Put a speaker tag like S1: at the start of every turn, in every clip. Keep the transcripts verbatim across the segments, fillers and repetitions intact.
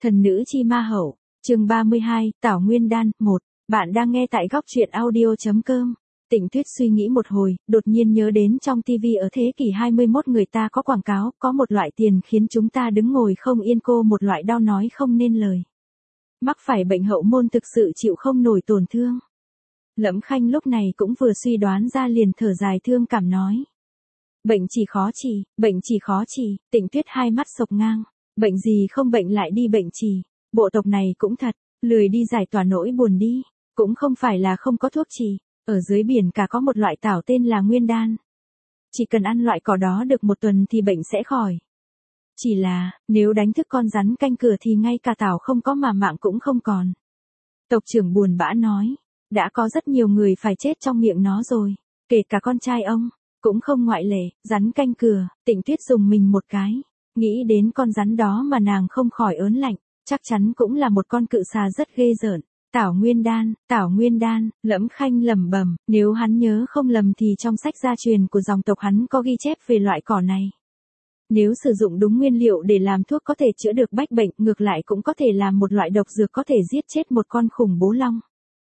S1: Thần nữ chi ma hậu, chương ba mươi hai, Tảo Nguyên Đan, một. Bạn đang nghe tại góc truyện audio.com. Tịnh Tuyết suy nghĩ một hồi, đột nhiên nhớ đến trong tivi ở thế kỷ hai mươi mốt người ta có quảng cáo, có một loại tiền khiến chúng ta đứng ngồi không yên, cô một loại đau nói không nên lời. Mắc phải bệnh hậu môn thực sự chịu không nổi tổn thương. Lẫm Khanh lúc này cũng vừa suy đoán ra, liền thở dài thương cảm nói. Bệnh chỉ khó trị, bệnh chỉ khó trị. Tịnh Tuyết hai mắt sộc ngang. Bệnh gì không bệnh lại đi bệnh trì. Bộ tộc này cũng thật, lười đi giải tỏa nỗi buồn đi. Cũng không phải là không có thuốc trì. Ở dưới biển cả có một loại tảo tên là Nguyên Đan. Chỉ cần ăn loại cỏ đó được một tuần thì bệnh sẽ khỏi. Chỉ là, nếu đánh thức con rắn canh cửa thì ngay cả tảo không có mà mạng cũng không còn. Tộc trưởng buồn bã nói. Đã có rất nhiều người phải chết trong miệng nó rồi. Kể cả con trai ông. Cũng không ngoại lệ. Rắn canh cửa. Tịnh Tuyết dùng mình một cái. Nghĩ đến con rắn đó mà nàng không khỏi ớn lạnh. Chắc chắn cũng là một con cự xà rất ghê rợn. Tảo Nguyên Đan, Tảo Nguyên Đan. Lẫm Khanh lẩm bẩm, nếu hắn nhớ không lầm thì trong sách gia truyền của dòng tộc hắn có ghi chép về loại cỏ này. Nếu sử dụng đúng nguyên liệu để làm thuốc có thể chữa được bách bệnh, ngược lại cũng có thể làm một loại độc dược có thể giết chết một con khủng bố long.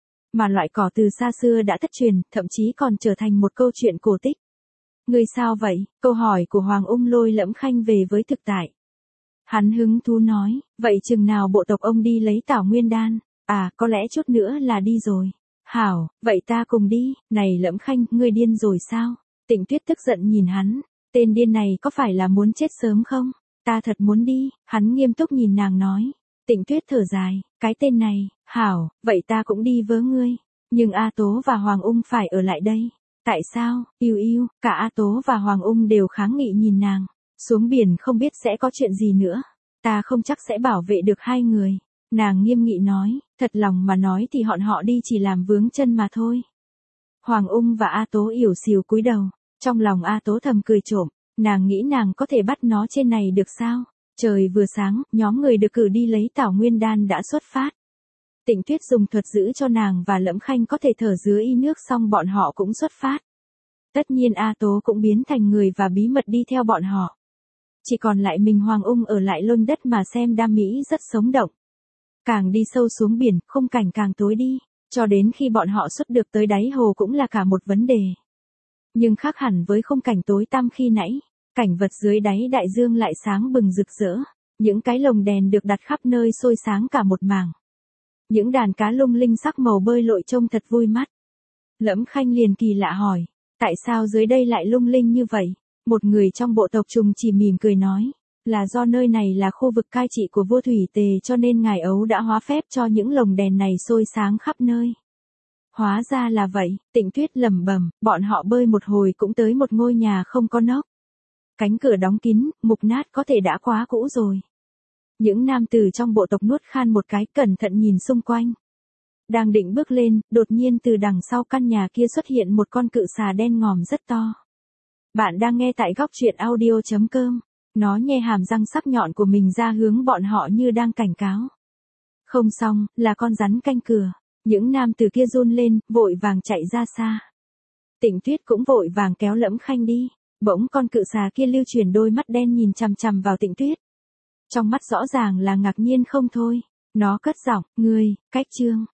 S1: Mà loại cỏ từ xa xưa đã thất truyền, thậm chí còn trở thành một câu chuyện cổ tích. Người sao vậy? Câu hỏi của Hoàng Ung lôi Lẫm Khanh về với thực tại. Hắn hứng thú nói, vậy chừng nào bộ tộc ông đi lấy Tảo Nguyên Đan? À, có lẽ chút nữa là đi rồi. Hảo, vậy ta cùng đi. Này Lẫm Khanh, ngươi điên rồi sao? Tịnh Tuyết tức giận nhìn hắn. Tên điên này có phải là muốn chết sớm không? Ta thật muốn đi. Hắn nghiêm túc nhìn nàng nói. Tịnh Tuyết thở dài. Cái tên này, hảo, vậy ta cũng đi với ngươi. Nhưng A Tố và Hoàng Ung phải ở lại đây. Tại sao? Yêu yêu, cả A Tố và Hoàng Ung đều kháng nghị nhìn nàng. Xuống biển không biết sẽ có chuyện gì nữa. Ta không chắc sẽ bảo vệ được hai người. Nàng nghiêm nghị nói, thật lòng mà nói thì bọn họ đi chỉ làm vướng chân mà thôi. Hoàng Ung và A Tố yểu xìu cúi đầu. Trong lòng A Tố thầm cười trộm. Nàng nghĩ nàng có thể bắt nó trên này được sao? Trời vừa sáng, nhóm người được cử đi lấy Tảo Nguyên Đan đã xuất phát. Tịnh Tuyết dùng thuật giữ cho nàng và Lẫm Khanh có thể thở dưới y nước, xong bọn họ cũng xuất phát. Tất nhiên A Tố cũng biến thành người và bí mật đi theo bọn họ. Chỉ còn lại mình Hoàng Ung ở lại lôn đất mà xem đam mỹ rất sống động. Càng đi sâu xuống biển, khung cảnh càng tối đi, cho đến khi bọn họ xuất được tới đáy hồ cũng là cả một vấn đề. Nhưng khác hẳn với khung cảnh tối tăm khi nãy, cảnh vật dưới đáy đại dương lại sáng bừng rực rỡ. Những cái lồng đèn được đặt khắp nơi soi sáng cả một mảng. Những đàn cá lung linh sắc màu bơi lội trông thật vui mắt. Lẫm Khanh liền kỳ lạ hỏi, tại sao dưới đây lại lung linh như vậy? Một người trong bộ tộc Trùng chỉ mỉm cười nói, là do nơi này là khu vực cai trị của vua Thủy Tề, cho nên ngài ấu đã hóa phép cho những lồng đèn này soi sáng khắp nơi. Hóa ra là vậy. Tịnh Tuyết lẩm bẩm. Bọn họ bơi một hồi cũng tới một ngôi nhà không có nóc. Cánh cửa đóng kín, mục nát, có thể đã quá cũ rồi. Những nam tử trong bộ tộc nuốt khan một cái, cẩn thận nhìn xung quanh. Đang định bước lên, đột nhiên từ đằng sau căn nhà kia xuất hiện một con cự xà đen ngòm rất to. Bạn đang nghe tại góc truyện audio.com. Nó nhe hàm răng sắc nhọn của mình ra hướng bọn họ như đang cảnh cáo. Không xong, là con rắn canh cửa. Những nam tử kia run lên, vội vàng chạy ra xa. Tịnh Tuyết cũng vội vàng kéo Lẫm Khanh đi. Bỗng con cự xà kia lưu chuyển đôi mắt đen nhìn chằm chằm vào Tịnh Tuyết. Trong mắt rõ ràng là ngạc nhiên không thôi. Nó cất giọng, ngươi, cách trương.